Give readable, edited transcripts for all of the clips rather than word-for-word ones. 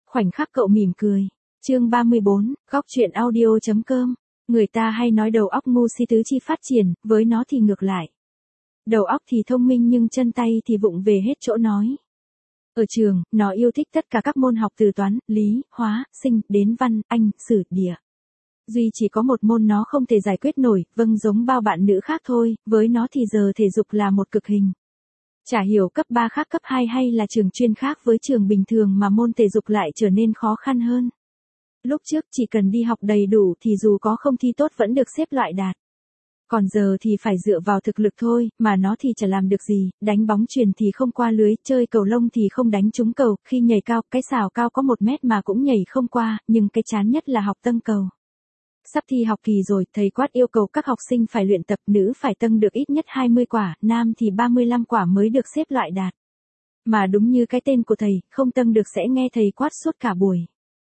khoảnh khắc cậu mỉm cười. Chương 34, góc truyện audio.com. Người ta hay nói đầu óc ngu si tứ chi phát triển, với nó thì ngược lại. Đầu óc thì thông minh nhưng chân tay thì vụng về hết chỗ nói. Ở trường, nó yêu thích tất cả các môn học từ toán, lý, hóa, sinh, đến văn, Anh, sử, địa. Duy chỉ có một môn nó không thể giải quyết nổi, giống bao bạn nữ khác thôi, với nó thì giờ thể dục là một cực hình. Chả hiểu cấp 3 khác cấp 2 hay là trường chuyên khác với trường bình thường mà môn thể dục lại trở nên khó khăn hơn. Lúc trước chỉ cần đi học đầy đủ thì dù có không thi tốt vẫn được xếp loại đạt. Còn giờ thì phải dựa vào thực lực thôi, mà nó thì chả làm được gì, đánh bóng chuyền thì không qua lưới, chơi cầu lông thì không đánh trúng cầu, khi nhảy cao, cái sào cao có 1 mét mà cũng nhảy không qua, nhưng cái chán nhất là học tâng cầu. Sắp thi học kỳ rồi, thầy Quát yêu cầu các học sinh phải luyện tập, nữ phải tâng được ít nhất 20 quả, nam thì 35 quả mới được xếp loại đạt. Mà đúng như cái tên của thầy, không tâng được sẽ nghe thầy quát suốt cả buổi.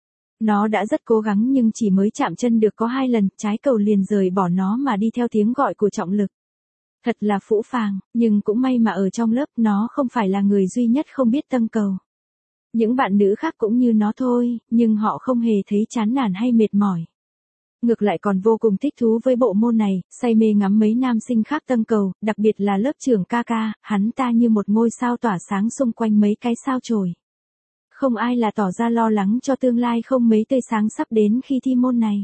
Nó đã rất cố gắng nhưng chỉ mới chạm chân được có 2 lần, trái cầu liền rời bỏ nó mà đi theo tiếng gọi của trọng lực. Thật là phũ phàng, nhưng cũng may mà ở trong lớp nó không phải là người duy nhất không biết tâng cầu. Những bạn nữ khác cũng như nó thôi, nhưng họ không hề thấy chán nản hay mệt mỏi. Ngược lại còn vô cùng thích thú với bộ môn này, say mê ngắm mấy nam sinh khác tâng cầu, đặc biệt là lớp trưởng Kaka, hắn ta như một ngôi sao tỏa sáng xung quanh mấy cái sao chổi. Không ai là tỏ ra lo lắng cho tương lai không mấy tươi sáng sắp đến khi thi môn này.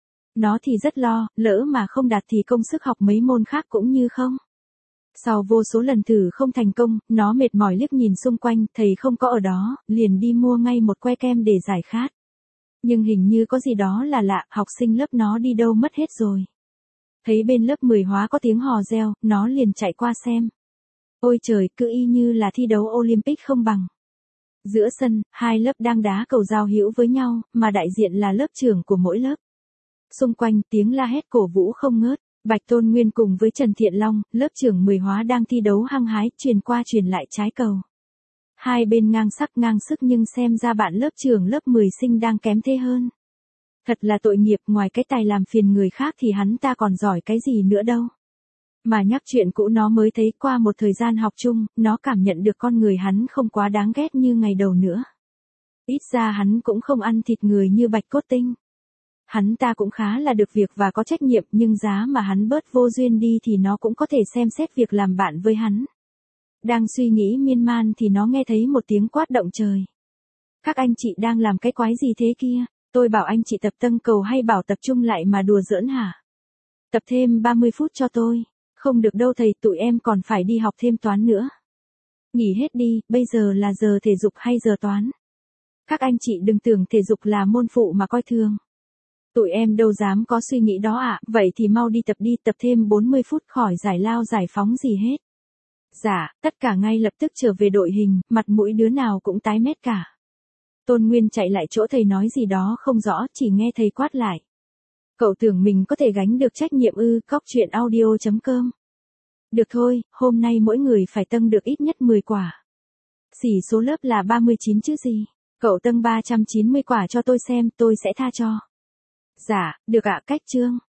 Nó thì rất lo, lỡ mà không đạt thì công sức học mấy môn khác cũng như không. Sau vô số lần thử không thành công, nó mệt mỏi liếc nhìn xung quanh, thầy không có ở đó, liền đi mua ngay một que kem để giải khát. Nhưng hình như có gì đó là lạ, học sinh lớp nó đi đâu mất hết rồi. Thấy bên lớp 10 hóa có tiếng hò reo, nó liền chạy qua xem. Ôi trời, cứ y như là thi đấu Olympic không bằng. Giữa sân, 2 lớp đang đá cầu giao hữu với nhau, mà đại diện là lớp trưởng của mỗi lớp. Xung quanh, tiếng la hét cổ vũ không ngớt. Bạch Tôn Nguyên cùng với Trần Thiện Long, lớp trưởng 10 hóa đang thi đấu hăng hái, truyền qua truyền lại trái cầu. Hai bên ngang sức nhưng xem ra bạn lớp trưởng lớp 10 sinh đang kém thế hơn. Thật là tội nghiệp, ngoài cái tài làm phiền người khác thì hắn ta còn giỏi cái gì nữa đâu. Mà nhắc chuyện cũ nó mới thấy qua một thời gian học chung, nó cảm nhận được con người hắn không quá đáng ghét như ngày đầu nữa. Ít ra hắn cũng không ăn thịt người như Bạch Cốt Tinh. Hắn ta cũng khá là được việc và có trách nhiệm, nhưng giá mà hắn bớt vô duyên đi thì nó cũng có thể xem xét việc làm bạn với hắn. Đang suy nghĩ miên man thì nó nghe thấy một tiếng quát động trời. Các anh chị đang làm cái quái gì thế kia? Tôi bảo anh chị tập tâng cầu hay bảo tập trung lại mà đùa giỡn hả? Tập thêm 30 phút cho tôi. Không được đâu thầy, tụi em còn phải đi học thêm toán nữa. Nghỉ hết đi, bây giờ là giờ thể dục hay giờ toán? Các anh chị đừng tưởng thể dục là môn phụ mà coi thường. Tụi em đâu dám có suy nghĩ đó ạ, vậy thì mau đi tập thêm 40 phút khỏi giải lao giải phóng gì hết. Dạ, tất cả ngay lập tức trở về đội hình, mặt mũi đứa nào cũng tái mét cả. Tôn Nguyên chạy lại chỗ thầy nói gì đó không rõ, chỉ nghe thầy quát lại. Cậu tưởng mình có thể gánh được trách nhiệm ư? Góc truyện audio.com. Được thôi, hôm nay mỗi người phải tâng được ít nhất 10 quả. Xỉ số lớp là 39 chứ gì. Cậu tâng 390 quả cho tôi xem, tôi sẽ tha cho. Dạ, được ạ, cách chương.